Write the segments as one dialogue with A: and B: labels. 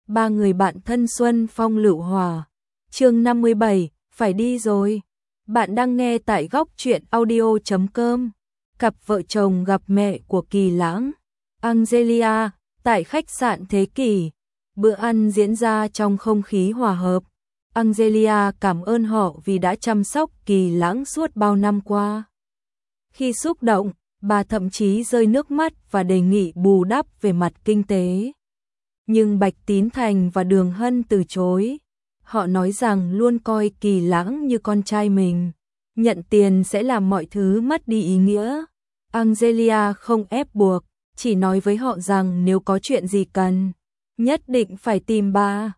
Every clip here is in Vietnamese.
A: Ba người bạn thân Xuân Phong Lựu Hòa. Chương 57, phải đi rồi. Bạn đang nghe tại góc truyện audio.com. Cặp vợ chồng gặp mẹ của Kỳ Lãng, Angelia, tại khách sạn Thế Kỷ. Bữa ăn diễn ra trong không khí hòa hợp. Angelia cảm ơn họ vì đã chăm sóc Kỳ Lãng suốt bao năm qua. Khi xúc động, bà thậm chí rơi nước mắt và đề nghị bù đắp về mặt kinh tế. Nhưng Bạch Tín Thành và Đường Hân từ chối. Họ nói rằng luôn coi Kỳ Lãng như con trai mình. Nhận tiền sẽ làm mọi thứ mất đi ý nghĩa. Angelia không ép buộc, chỉ nói với họ rằng nếu có chuyện gì cần, nhất định phải tìm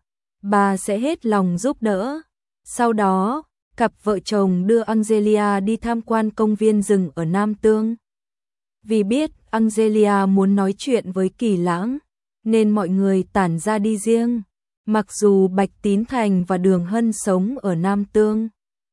A: bà sẽ hết lòng giúp đỡ. Sau đó, cặp vợ chồng đưa Angelia đi tham quan công viên rừng ở Nam Tương. Vì biết Angelia muốn nói chuyện với Kỳ Lãng, nên mọi người tản ra đi riêng. Mặc dù Bạch Tín Thành và Đường Hân sống ở Nam Tương,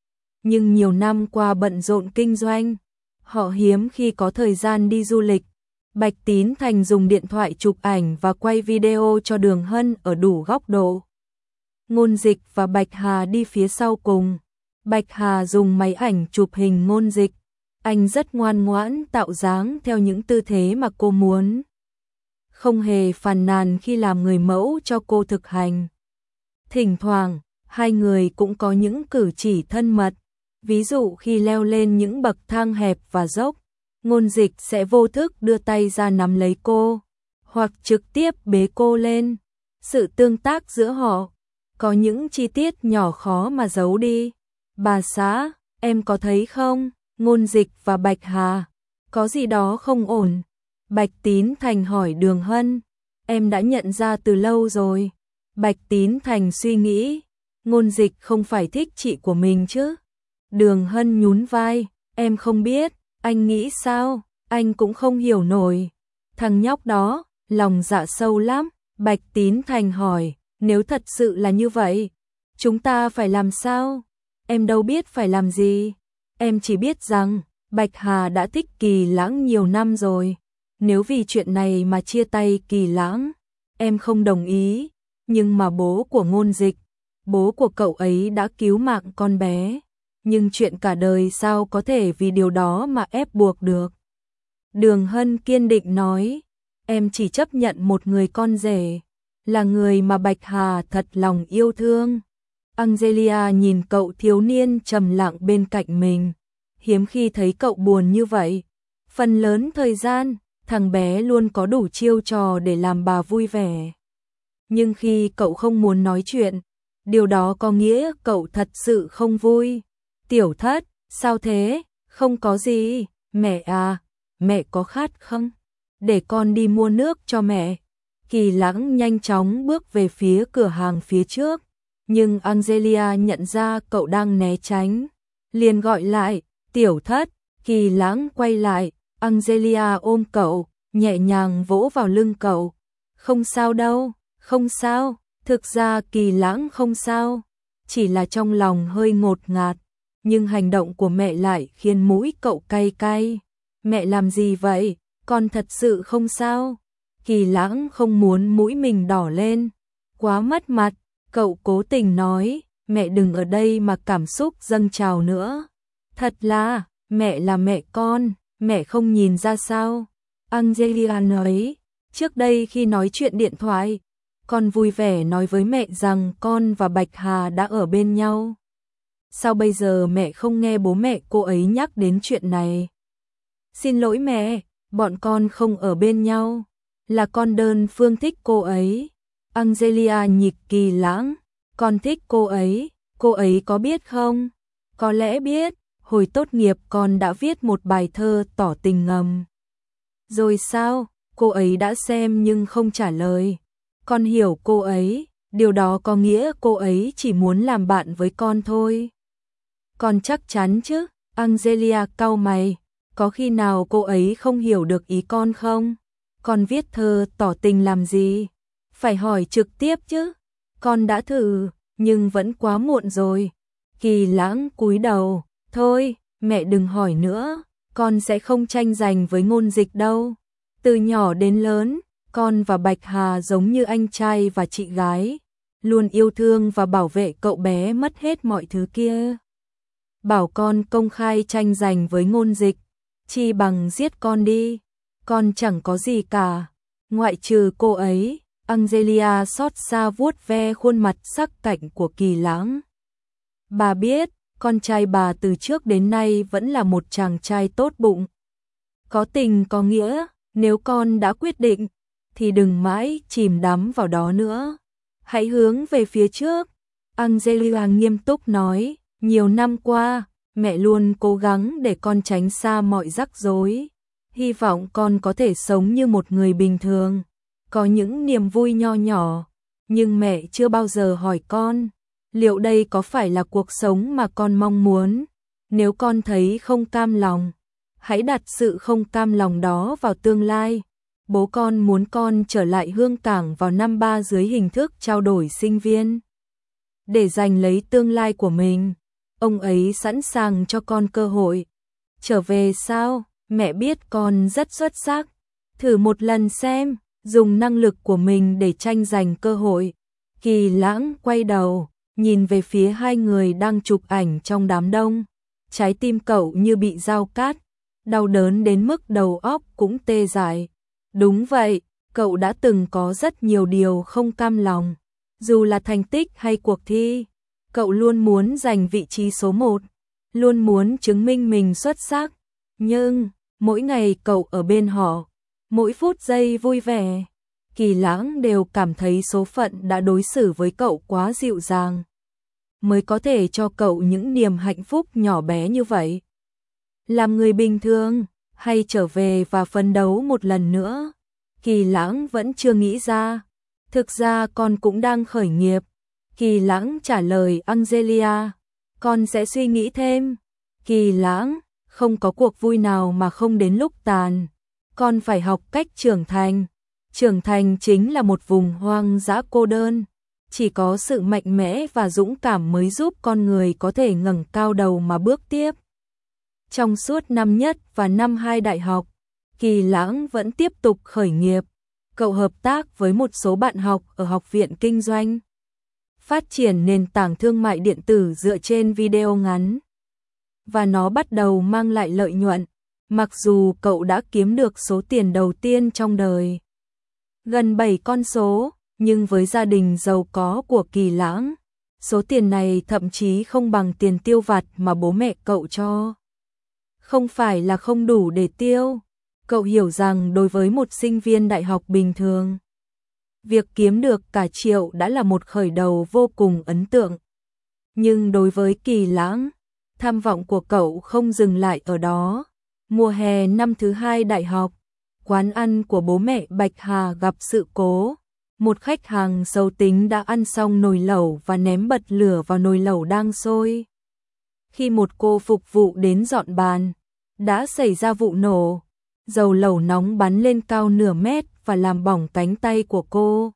A: nhưng nhiều năm qua bận rộn kinh doanh, họ hiếm khi có thời gian đi du lịch. Bạch Tín Thành dùng điện thoại chụp ảnh và quay video cho Đường Hân ở đủ góc độ. Ngôn Dịch và Bạch Hà đi phía sau cùng. Bạch Hà dùng máy ảnh chụp hình Ngôn Dịch. Anh rất ngoan ngoãn tạo dáng theo những tư thế mà cô muốn, không hề phàn nàn khi làm người mẫu cho cô thực hành. Thỉnh thoảng, hai người cũng có những cử chỉ thân mật. Ví dụ khi leo lên những bậc thang hẹp và dốc, Ngôn Dịch sẽ vô thức đưa tay ra nắm lấy cô, hoặc trực tiếp bế cô lên. Sự tương tác giữa họ có những chi tiết nhỏ khó mà giấu đi. Bà xã, em có thấy không? Ngôn Dịch và Bạch Hà, có gì đó không ổn. Bạch Tín Thành hỏi Đường Hân. Em đã nhận ra từ lâu rồi. Bạch Tín Thành suy nghĩ. Ngôn Dịch không phải thích chị của mình chứ? Đường Hân nhún vai. Em không biết, anh nghĩ sao? Anh cũng không hiểu nổi. Thằng nhóc đó, lòng dạ sâu lắm. Bạch Tín Thành hỏi. Nếu thật sự là như vậy, chúng ta phải làm sao? Em đâu biết phải làm gì. Em chỉ biết rằng Bạch Hà đã thích Kỳ Lãng nhiều năm rồi. Nếu vì chuyện này mà chia tay Kỳ Lãng, em không đồng ý. Nhưng mà bố của Ngôn Dịch, bố của cậu ấy đã cứu mạng con bé. Nhưng chuyện cả đời sao có thể vì điều đó mà ép buộc được. Đường Hân kiên định nói. Em chỉ chấp nhận một người con rể, là người mà Bạch Hà thật lòng yêu thương. Angelia nhìn cậu thiếu niên trầm lặng bên cạnh mình. Hiếm khi thấy cậu buồn như vậy. Phần lớn thời gian, thằng bé luôn có đủ chiêu trò để làm bà vui vẻ. Nhưng khi cậu không muốn nói chuyện, điều đó có nghĩa cậu thật sự không vui. Tiểu Thất, sao thế? Không có gì. Mẹ à, mẹ có khát không? Để con đi mua nước cho mẹ. Kỳ Lãng nhanh chóng bước về phía cửa hàng phía trước. Nhưng Angelia nhận ra cậu đang né tránh, liền gọi lại. Tiểu Thất. Kỳ Lãng quay lại. Angelia ôm cậu, nhẹ nhàng vỗ vào lưng cậu. Không sao đâu, không sao. Thực ra Kỳ Lãng không sao, chỉ là trong lòng hơi ngột ngạt. Nhưng hành động của mẹ lại khiến mũi cậu cay cay. Mẹ làm gì vậy? Con thật sự không sao. Kỳ Lãng không muốn mũi mình đỏ lên, quá mất mặt. Cậu cố tình nói, mẹ đừng ở đây mà cảm xúc dâng trào nữa. Thật là, mẹ là mẹ con, mẹ không nhìn ra sao? Angelia nói, trước đây khi nói chuyện điện thoại, con vui vẻ nói với mẹ rằng con và Bạch Hà đã ở bên nhau. Sao bây giờ mẹ không nghe bố mẹ cô ấy nhắc đến chuyện này? Xin lỗi mẹ, bọn con không ở bên nhau, là con đơn phương thích cô ấy. Angelia nhịp Kỳ Lãng, con thích cô ấy có biết không? Có lẽ biết, hồi tốt nghiệp con đã viết một bài thơ tỏ tình ngầm. Rồi sao? Cô ấy đã xem nhưng không trả lời. Con hiểu cô ấy, điều đó có nghĩa cô ấy chỉ muốn làm bạn với con thôi. Con chắc chắn chứ? Angelia cau mày, có khi nào cô ấy không hiểu được ý con không? Con viết thơ tỏ tình làm gì? Phải hỏi trực tiếp chứ. Con đã thử, nhưng vẫn quá muộn rồi. Kỳ Lãng cúi đầu. Thôi, mẹ đừng hỏi nữa. Con sẽ không tranh giành với Ngôn Dịch đâu. Từ nhỏ đến lớn, Con và Bạch Hà giống như anh trai và chị gái, luôn yêu thương và bảo vệ cậu bé mất hết mọi thứ kia. Bảo con công khai tranh giành với Ngôn Dịch, chi bằng giết con đi, con chẳng có gì cả, ngoại trừ cô ấy. Angelia xót xa vuốt ve khuôn mặt sắc cạnh của Kỳ Lãng. Bà biết, con trai bà từ trước đến nay vẫn là một chàng trai tốt bụng, có tình có nghĩa, nếu con đã quyết định, thì đừng mãi chìm đắm vào đó nữa. Hãy hướng về phía trước. Angelia nghiêm túc nói, nhiều năm qua, mẹ luôn cố gắng để con tránh xa mọi rắc rối. Hy vọng con có thể sống như một người bình thường, có những niềm vui nho nhỏ. Nhưng mẹ chưa bao giờ hỏi con, liệu đây có phải là cuộc sống mà con mong muốn? Nếu con thấy không cam lòng, hãy đặt sự không cam lòng đó vào tương lai. Bố con muốn con trở lại Hương Cảng vào năm 3 dưới hình thức trao đổi sinh viên, để giành lấy tương lai của mình. Ông ấy sẵn sàng cho con cơ hội. Trở về sao? Mẹ biết con rất xuất sắc. Thử một lần xem, dùng năng lực của mình để tranh giành cơ hội. Kỳ Lãng quay đầu, nhìn về phía hai người đang chụp ảnh trong đám đông. Trái tim cậu như bị dao cát, đau đớn đến mức đầu óc cũng tê dại. Đúng vậy, cậu đã từng có rất nhiều điều không cam lòng. Dù là thành tích hay cuộc thi, cậu luôn muốn giành vị trí số 1, luôn muốn chứng minh mình xuất sắc. Nhưng, mỗi ngày cậu ở bên họ, mỗi phút giây vui vẻ, Kỳ Lãng đều cảm thấy số phận đã đối xử với cậu quá dịu dàng, mới có thể cho cậu những niềm hạnh phúc nhỏ bé như vậy. Làm người bình thường, hay trở về và phấn đấu một lần nữa? Kỳ Lãng vẫn chưa nghĩ ra. Thực ra con cũng đang khởi nghiệp. Kỳ Lãng trả lời Angelia, con sẽ suy nghĩ thêm. Kỳ Lãng, không có cuộc vui nào mà không đến lúc tàn. Con phải học cách trưởng thành. Trưởng thành chính là một vùng hoang dã cô đơn. Chỉ có sự mạnh mẽ và dũng cảm mới giúp con người có thể ngẩng cao đầu mà bước tiếp. Trong suốt năm nhất và năm 2 đại học, Kỳ Lãng vẫn tiếp tục khởi nghiệp. Cậu hợp tác với một số bạn học ở Học viện Kinh doanh, phát triển nền tảng thương mại điện tử dựa trên video ngắn. Và nó bắt đầu mang lại lợi nhuận, mặc dù cậu đã kiếm được số tiền đầu tiên trong đời. Gần 7 con số, nhưng với gia đình giàu có của Kỳ Lãng, số tiền này thậm chí không bằng tiền tiêu vặt mà bố mẹ cậu cho. Không phải là không đủ để tiêu. Cậu hiểu rằng đối với một sinh viên đại học bình thường, việc kiếm được cả triệu đã là một khởi đầu vô cùng ấn tượng. Nhưng đối với Kỳ Lãng, tham vọng của cậu không dừng lại ở đó. Mùa hè năm thứ 2 đại học, quán ăn của bố mẹ Bạch Hà gặp sự cố. Một khách hàng xấu tính đã ăn xong nồi lẩu và ném bật lửa vào nồi lẩu đang sôi. Khi một cô phục vụ đến dọn bàn, đã xảy ra vụ nổ. Dầu lẩu nóng bắn lên cao nửa mét và làm bỏng cánh tay của cô.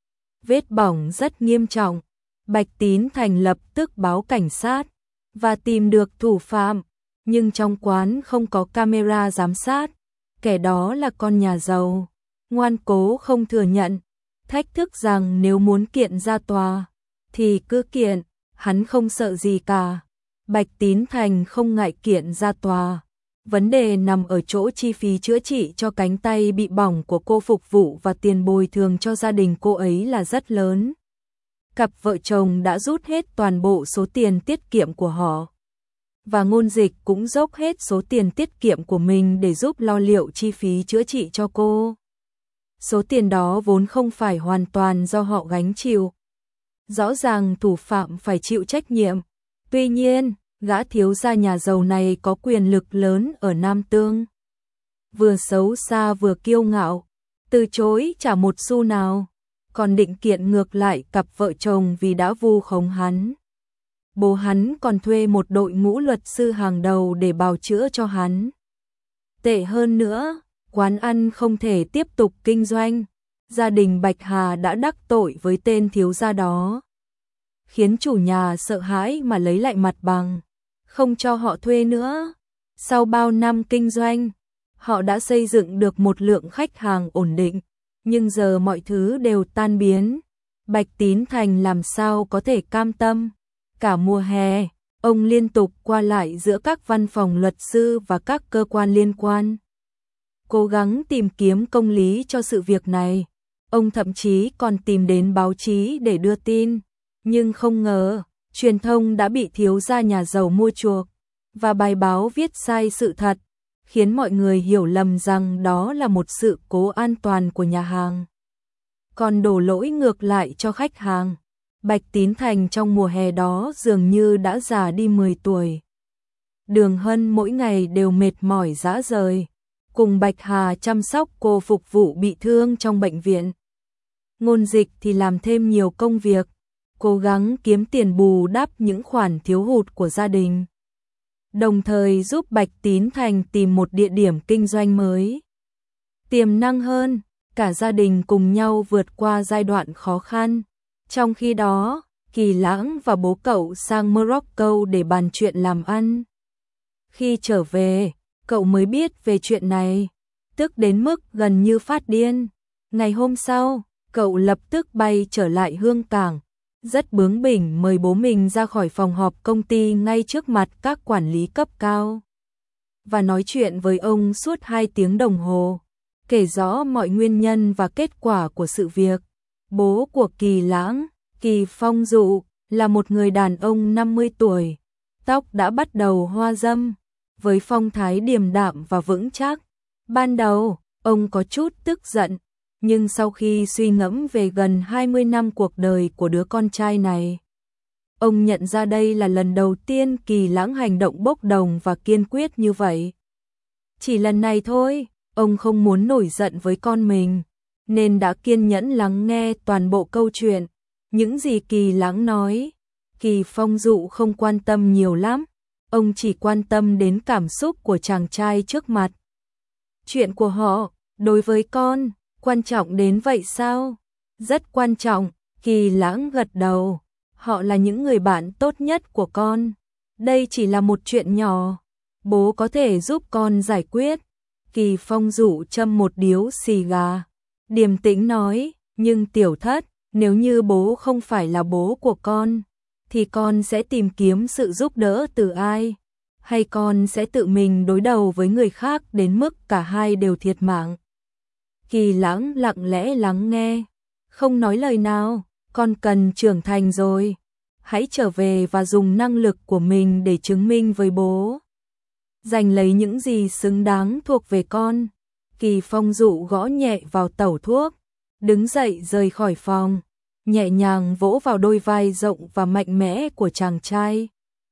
A: Vết bỏng rất nghiêm trọng. Bạch Tín Thành lập tức báo cảnh sát và tìm được thủ phạm, nhưng trong quán không có camera giám sát. Kẻ đó là con nhà giàu, ngoan cố không thừa nhận, thách thức rằng nếu muốn kiện ra tòa thì cứ kiện, hắn không sợ gì cả. Bạch Tín Thành không ngại kiện ra tòa. Vấn đề nằm ở chỗ chi phí chữa trị cho cánh tay bị bỏng của cô phục vụ và tiền bồi thường cho gia đình cô ấy là rất lớn. Cặp vợ chồng đã rút hết toàn bộ số tiền tiết kiệm của họ. Và Ngôn Dịch cũng dốc hết số tiền tiết kiệm của mình để giúp lo liệu chi phí chữa trị cho cô. Số tiền đó vốn không phải hoàn toàn do họ gánh chịu. Rõ ràng thủ phạm phải chịu trách nhiệm. Tuy nhiên, gã thiếu gia nhà giàu này có quyền lực lớn ở Nam Tương. Vừa xấu xa vừa kiêu ngạo, từ chối trả một xu nào, còn định kiện ngược lại cặp vợ chồng vì đã vu khống hắn. Bố hắn còn thuê một đội ngũ luật sư hàng đầu để bào chữa cho hắn. Tệ hơn nữa, quán ăn không thể tiếp tục kinh doanh. Gia đình Bạch Hà đã đắc tội với tên thiếu gia đó, khiến chủ nhà sợ hãi mà lấy lại mặt bằng, không cho họ thuê nữa. Sau bao năm kinh doanh, họ đã xây dựng được một lượng khách hàng ổn định, Nhưng giờ mọi thứ đều tan biến. Bạch Tín Thành làm sao có thể cam tâm. Cả mùa hè, ông liên tục qua lại giữa các văn phòng luật sư và các cơ quan liên quan, cố gắng tìm kiếm công lý cho sự việc này. Ông thậm chí còn tìm đến báo chí để đưa tin, nhưng không ngờ, truyền thông đã bị thiếu gia nhà giàu mua chuộc, và bài báo viết sai sự thật, khiến mọi người hiểu lầm rằng đó là một sự cố an toàn của nhà hàng, còn đổ lỗi ngược lại cho khách hàng. Bạch Tín Thành trong mùa hè đó dường như đã già đi 10 tuổi. Đường Hân mỗi ngày đều mệt mỏi rã rời, cùng Bạch Hà chăm sóc cô phục vụ bị thương trong bệnh viện. Ngôn Dịch thì làm thêm nhiều công việc, cố gắng kiếm tiền bù đắp những khoản thiếu hụt của gia đình, đồng thời giúp Bạch Tín Thành tìm một địa điểm kinh doanh mới, tiềm năng hơn. Cả gia đình cùng nhau vượt qua giai đoạn khó khăn. Trong khi đó, Kỳ Lãng và bố cậu sang Morocco để bàn chuyện làm ăn. Khi trở về, cậu mới biết về chuyện này, tức đến mức gần như phát điên. Ngày hôm sau, cậu lập tức bay trở lại Hương Cảng, rất bướng bỉnh mời bố mình ra khỏi phòng họp công ty ngay trước mặt các quản lý cấp cao, và nói chuyện với ông suốt 2 tiếng đồng hồ, kể rõ mọi nguyên nhân và kết quả của sự việc. Bố của Kỳ Lãng, Kỳ Phong Dụ, là một người đàn ông 50 tuổi, tóc đã bắt đầu hoa râm, với phong thái điềm đạm và vững chắc. Ban đầu, ông có chút tức giận, nhưng sau khi suy ngẫm về gần 20 năm cuộc đời của đứa con trai này, ông nhận ra đây là lần đầu tiên Kỳ Lãng hành động bốc đồng và kiên quyết như vậy. Chỉ lần này thôi, ông không muốn nổi giận với con mình, nên đã kiên nhẫn lắng nghe toàn bộ câu chuyện. Những gì Kỳ Lãng nói, Kỳ Phong Dụ không quan tâm nhiều lắm, ông chỉ quan tâm đến cảm xúc của chàng trai trước mặt. Chuyện của họ, đối với con, quan trọng đến vậy sao? Rất quan trọng, Kỳ Lãng gật đầu, họ là những người bạn tốt nhất của con. Đây chỉ là một chuyện nhỏ, bố có thể giúp con giải quyết. Kỳ Phong Dụ châm một điếu xì gà, điềm tĩnh nói, nhưng tiểu thất, nếu như bố không phải là bố của con, thì con sẽ tìm kiếm sự giúp đỡ từ ai? Hay con sẽ tự mình đối đầu với người khác đến mức cả hai đều thiệt mạng? Kỳ Lãng lặng lẽ lắng nghe, không nói lời nào. Con cần trưởng thành rồi, hãy trở về và dùng năng lực của mình để chứng minh với bố, giành lấy những gì xứng đáng thuộc về con. Kỳ Phong Dụ gõ nhẹ vào tẩu thuốc, đứng dậy rời khỏi phòng, nhẹ nhàng vỗ vào đôi vai rộng và mạnh mẽ của chàng trai.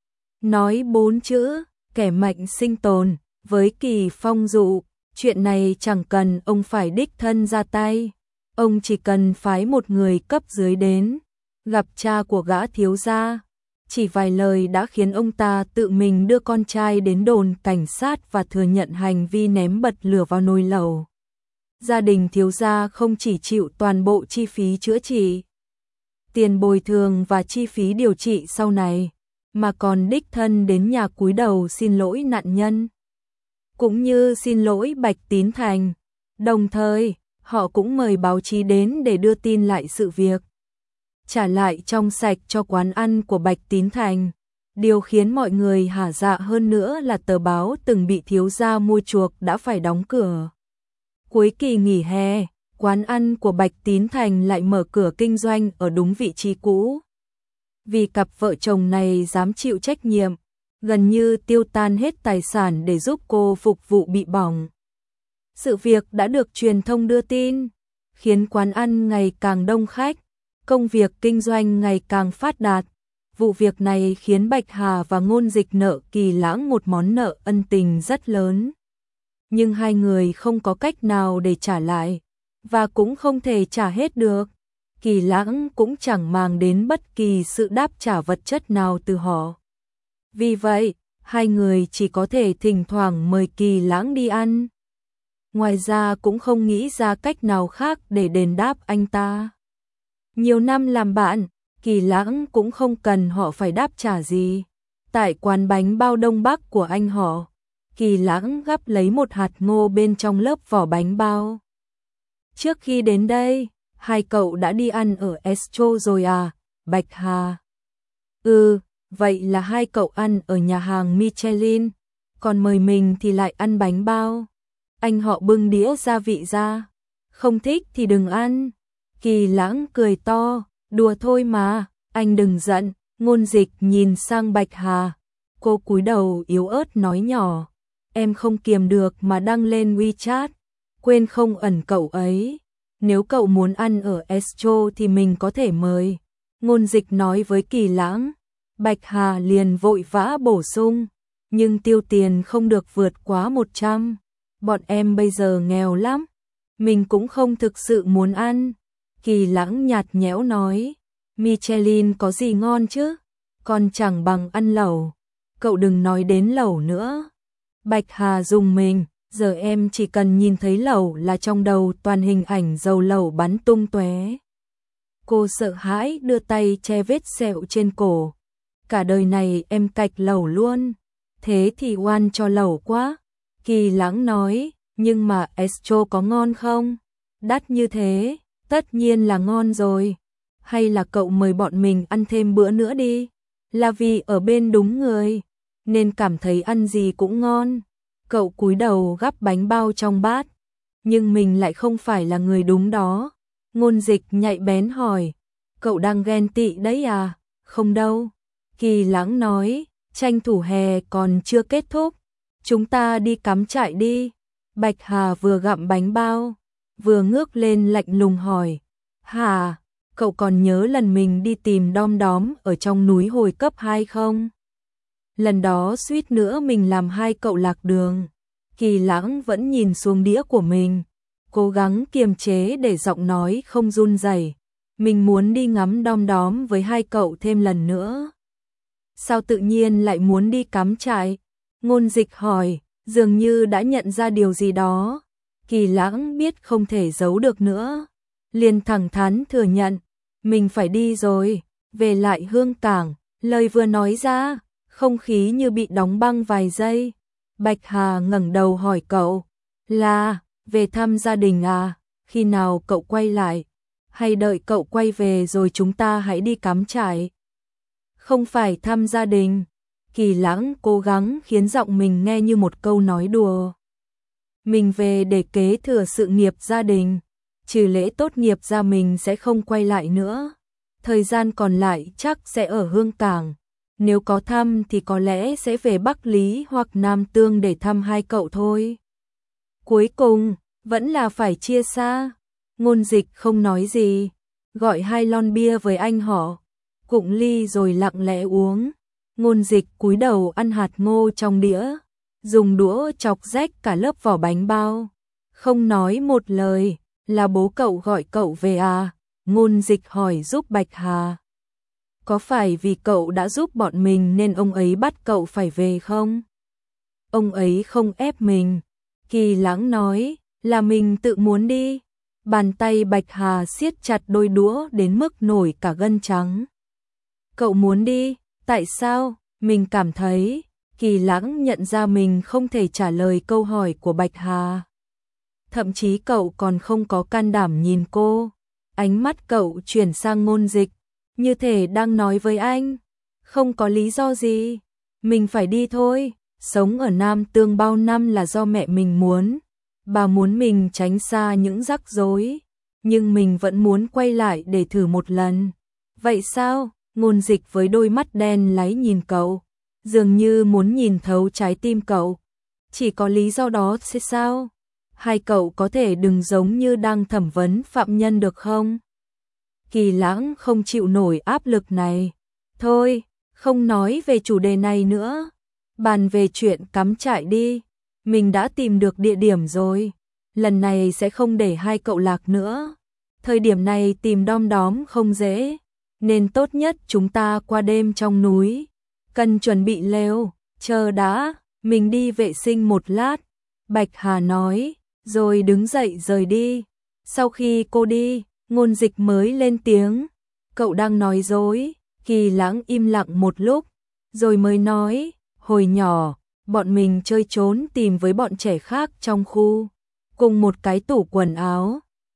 A: Nói 4 chữ, kẻ mạnh sinh tồn. Với Kỳ Phong Dụ, chuyện này chẳng cần ông phải đích thân ra tay, ông chỉ cần phái một người cấp dưới đến, gặp cha của gã thiếu gia. Chỉ vài lời đã khiến ông ta tự mình đưa con trai đến đồn cảnh sát và thừa nhận hành vi ném bật lửa vào nồi lẩu. Gia đình thiếu gia không chỉ chịu toàn bộ chi phí chữa trị, tiền bồi thường và chi phí điều trị sau này, mà còn đích thân đến nhà cúi đầu xin lỗi nạn nhân, cũng như xin lỗi Bạch Tín Thành. Đồng thời, họ cũng mời báo chí đến để đưa tin lại sự việc, trả lại trong sạch cho quán ăn của Bạch Tín Thành. Điều khiến mọi người hả dạ hơn nữa là tờ báo từng bị thiếu gia mua chuộc đã phải đóng cửa. Cuối kỳ nghỉ hè, quán ăn của Bạch Tín Thành lại mở cửa kinh doanh ở đúng vị trí cũ. Vì cặp vợ chồng này dám chịu trách nhiệm, gần như tiêu tan hết tài sản để giúp cô phục vụ bị bỏng. Sự việc đã được truyền thông đưa tin, khiến quán ăn ngày càng đông khách, công việc kinh doanh ngày càng phát đạt. Vụ việc này khiến Bạch Hà và Ngôn Dịch nợ Kỳ Lãng một món nợ ân tình rất lớn. Nhưng hai người không có cách nào để trả lại, và cũng không thể trả hết được. Kỳ Lãng cũng chẳng mang đến bất kỳ sự đáp trả vật chất nào từ họ. Vì vậy, hai người chỉ có thể thỉnh thoảng mời Kỳ Lãng đi ăn. Ngoài ra cũng không nghĩ ra cách nào khác để đền đáp anh ta. Nhiều năm làm bạn, Kỳ Lãng cũng không cần họ phải đáp trả gì. Tại quán bánh bao Đông Bắc của anh họ, Kỳ Lãng gắp lấy một hạt ngô bên trong lớp vỏ bánh bao, Trước khi đến đây, hai cậu đã đi ăn ở Estro rồi à? Bạch Hà. Ừ, vậy là hai cậu ăn ở nhà hàng Michelin, còn mời mình thì lại ăn bánh bao. Anh họ bưng đĩa gia vị ra. Không thích thì đừng ăn. Kỳ Lãng cười to, đùa thôi mà, anh đừng giận. Ngôn Dịch nhìn sang Bạch Hà. Cô cúi đầu yếu ớt nói nhỏ, em không kiềm được mà đăng lên WeChat, quên không ẩn cậu ấy. Nếu cậu muốn ăn ở Estro thì mình có thể mời. Ngôn Dịch nói với Kỳ Lãng. Bạch Hà liền vội vã bổ sung, nhưng tiêu tiền không được vượt quá 100. Bọn em bây giờ nghèo lắm, mình cũng không thực sự muốn ăn. Kỳ Lãng nhạt nhẽo nói, Michelin có gì ngon chứ, còn chẳng bằng ăn lẩu. Cậu đừng nói đến lẩu nữa. Bạch Hà rùng mình, giờ em chỉ cần nhìn thấy lẩu là trong đầu toàn hình ảnh dầu lẩu bắn tung tóe. Cô sợ hãi đưa tay che vết sẹo trên cổ. Cả đời này em cạch lẩu luôn. Thế thì oan cho lẩu quá. Kỳ Lãng nói, nhưng mà Estro có ngon không? Đắt như thế, tất nhiên là ngon rồi. Hay là cậu mời bọn mình ăn thêm bữa nữa đi. Là vì ở bên đúng người, nên cảm thấy ăn gì cũng ngon. Cậu cúi đầu gắp bánh bao trong bát. Nhưng mình lại không phải là người đúng đó. Ngôn Dịch nhạy bén hỏi, cậu đang ghen tị đấy à? Không đâu. Kỳ Lãng nói, tranh thủ hè còn chưa kết thúc, chúng ta đi cắm trại đi. Bạch Hà vừa gặm bánh bao, vừa ngước lên lạnh lùng hỏi, Hà, cậu còn nhớ lần mình đi tìm Đom Đóm ở trong núi hồi cấp 2 không? Lần đó suýt nữa mình làm hai cậu lạc đường. Kỳ Lãng vẫn nhìn xuống đĩa của mình, cố gắng kiềm chế để giọng nói không run rẩy. Mình muốn đi ngắm Đom Đóm với hai cậu thêm lần nữa. Sao tự nhiên lại muốn đi cắm trại? Ngôn Dịch hỏi, dường như đã nhận ra điều gì đó. Kỳ Lãng biết không thể giấu được nữa, liền thẳng thắn thừa nhận, mình phải đi rồi. Về lại Hương Cảng, lời vừa nói ra, không khí như bị đóng băng vài giây. Bạch Hà ngẩng đầu hỏi cậu, là về thăm gia đình à? Khi nào cậu quay lại? Hay đợi cậu quay về rồi chúng ta hãy đi cắm trại? Không phải thăm gia đình. Kỳ Lãng cố gắng khiến giọng mình nghe như một câu nói đùa. Mình về để kế thừa sự nghiệp gia đình. Trừ lễ tốt nghiệp ra mình sẽ không quay lại nữa. Thời gian còn lại chắc sẽ ở Hương Cảng. Nếu có thăm thì có lẽ sẽ về Bắc Lý hoặc Nam Tương để thăm hai cậu thôi. Cuối cùng, vẫn là phải chia xa. Ngôn Dịch không nói gì, gọi 2 lon bia với anh họ, cụng ly rồi lặng lẽ uống. Ngôn Dịch cúi đầu ăn hạt ngô trong đĩa, dùng đũa chọc rách cả lớp vỏ bánh bao. Không nói một lời, là bố cậu gọi cậu về à? Ngôn Dịch hỏi giúp Bạch Hà. Có phải vì cậu đã giúp bọn mình nên ông ấy bắt cậu phải về không? Ông ấy không ép mình. Kỳ Lãng nói, là mình tự muốn đi. Bàn tay Bạch Hà siết chặt đôi đũa đến mức nổi cả gân trắng. Cậu muốn đi, tại sao? Mình cảm thấy. Kỳ Lãng nhận ra mình không thể trả lời câu hỏi của Bạch Hà. Thậm chí cậu còn không có can đảm nhìn cô. Ánh mắt cậu chuyển sang Ngôn Dịch, như thể đang nói với anh, không có lý do gì, mình phải đi thôi. Sống ở Nam Tương bao năm là do mẹ mình muốn. Bà muốn mình tránh xa những rắc rối, nhưng mình vẫn muốn quay lại để thử một lần. Vậy sao? Ngôn Dịch với đôi mắt đen láy nhìn cậu, dường như muốn nhìn thấu trái tim cậu. Chỉ có lý do đó sẽ sao? Hai cậu có thể đừng giống như đang thẩm vấn phạm nhân được không? Kỳ Lãng không chịu nổi áp lực này. Thôi, không nói về chủ đề này nữa. Bàn về chuyện cắm trại đi. Mình đã tìm được địa điểm rồi. Lần này sẽ không để hai cậu lạc nữa. Thời điểm này tìm Đom Đóm không dễ, nên tốt nhất chúng ta qua đêm trong núi. Cần chuẩn bị lều. Chờ đã, mình đi vệ sinh một lát. Bạch Hà nói, rồi đứng dậy rời đi. Sau khi cô đi, Ngôn Dịch mới lên tiếng. Cậu đang nói dối. Kỳ Lãng im lặng một lúc, rồi mới nói, hồi nhỏ, bọn mình chơi trốn tìm với bọn trẻ khác trong khu, cùng một cái tủ quần áo.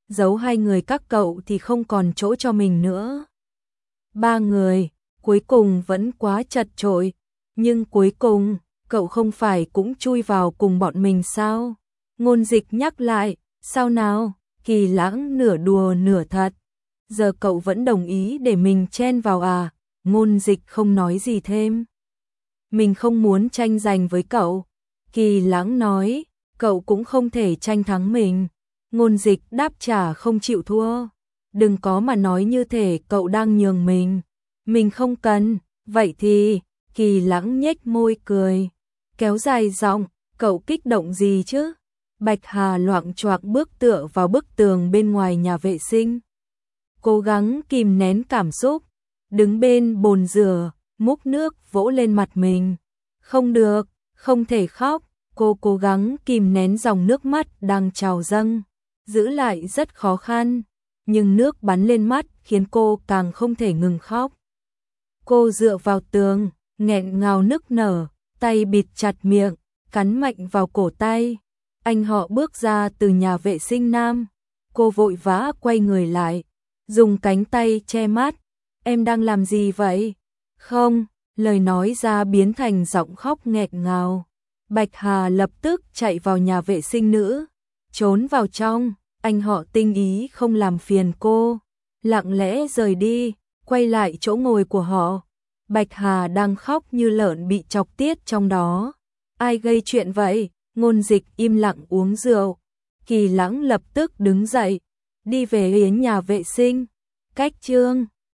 A: giấu hai người các cậu thì không còn chỗ cho mình nữa. Ba người, cuối cùng vẫn quá chật chội, nhưng cuối cùng, cậu không phải cũng chui vào cùng bọn mình sao? Ngôn Dịch nhắc lại, sao nào? Kỳ Lãng nửa đùa nửa thật. Giờ cậu vẫn đồng ý để mình chen vào à? Ngôn Dịch không nói gì thêm. Mình không muốn tranh giành với cậu. Kỳ Lãng nói, cậu cũng không thể tranh thắng mình. Ngôn Dịch đáp trả không chịu thua. Đừng có mà nói như thể cậu đang nhường mình. Mình không cần, vậy thì, Kỳ Lãng nhếch môi cười. Kéo dài giọng, cậu kích động gì chứ? Bạch Hà loạng choạng bước tựa vào bức tường bên ngoài nhà vệ sinh. Cố gắng kìm nén cảm xúc, đứng bên bồn rửa, múc nước vỗ lên mặt mình. Không được, không thể khóc, cô cố gắng kìm nén dòng nước mắt đang trào dâng, giữ lại rất khó khăn, nhưng nước bắn lên mắt khiến cô càng không thể ngừng khóc. Cô dựa vào tường, nghẹn ngào nức nở, tay bịt chặt miệng, cắn mạnh vào cổ tay. Anh họ bước ra từ nhà vệ sinh nam, cô vội vã quay người lại, dùng cánh tay che mắt. Em đang làm gì vậy? Không, lời nói ra biến thành giọng khóc nghẹn ngào. Bạch Hà lập tức chạy vào nhà vệ sinh nữ, trốn vào trong, anh họ tinh ý không làm phiền cô, lặng lẽ rời đi, quay lại chỗ ngồi của họ. Bạch Hà đang khóc như lợn bị chọc tiết trong đó. Ai gây chuyện vậy? Ngôn Dịch im lặng uống rượu. Kỳ Lãng lập tức đứng dậy, đi về phía nhà vệ sinh. Cách chương